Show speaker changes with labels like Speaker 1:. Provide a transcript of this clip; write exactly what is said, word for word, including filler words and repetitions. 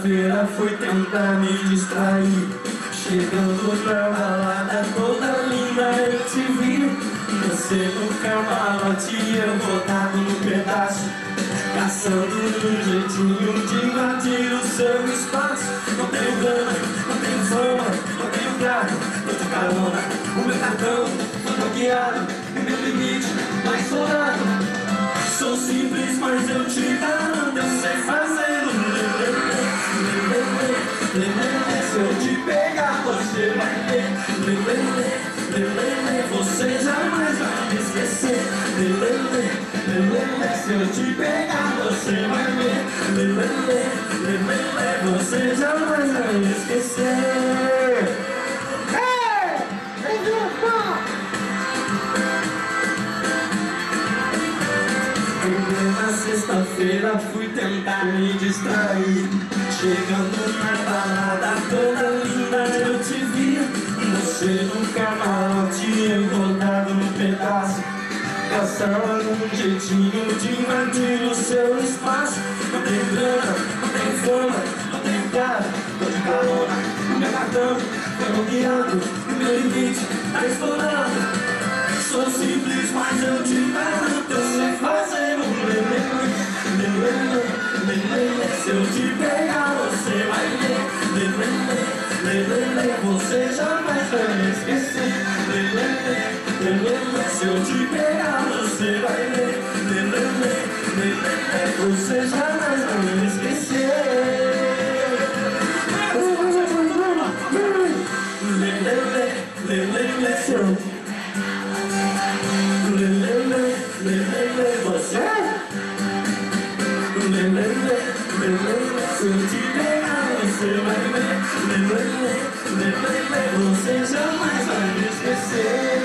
Speaker 1: sexta-feira fui tentar me distrair. Chegando na balada toda linda eu te vi. Você no camarote e eu botado no pedaço, caçando um jeitinho de invadir o seu espaço. Não tenho grana, não tenho fama, não tenho carro, tô de carona, o meu cartão foi bloqueado, o meu limite mais estourado. Sou simples, mas eu te garanto, eu sei fazer um lelê, lelê, lelê. Se eu te pegar, você vai ver, lelê, lelê. Você jamais vai me esquecer, lelê, lelê. Se eu te pegar, você vai ver, lelê, lelê. Você jamais vai me esquecer. Na sexta-feira fui tentar me distrair. Chegando na balada toda linda eu te vi. Você no camarote envoltado no pedaço, caçando um jeitinho de invadir o seu espaço. Não tenho grana, não tenho fama, não tenho cara, tô de carona, o meu cartão foi bloqueado, o meu limite tá estourado. Sou simples, mas eu te garanto, eu sei fazer um lelê, lelê, lelê. Se eu te pegar, você vai ver, lelê, lelê. Você jamais vai me esquecer, lelê, lelê. Se eu te pegar, você vai ver, lelê, lelê. Você jamais vai me esquecer, lelê, lelê. Se eu lelê, lelê, você lelê, lelê. Se eu te pegar, você vai ver, lelê, lelê. Você jamais vai me esquecer.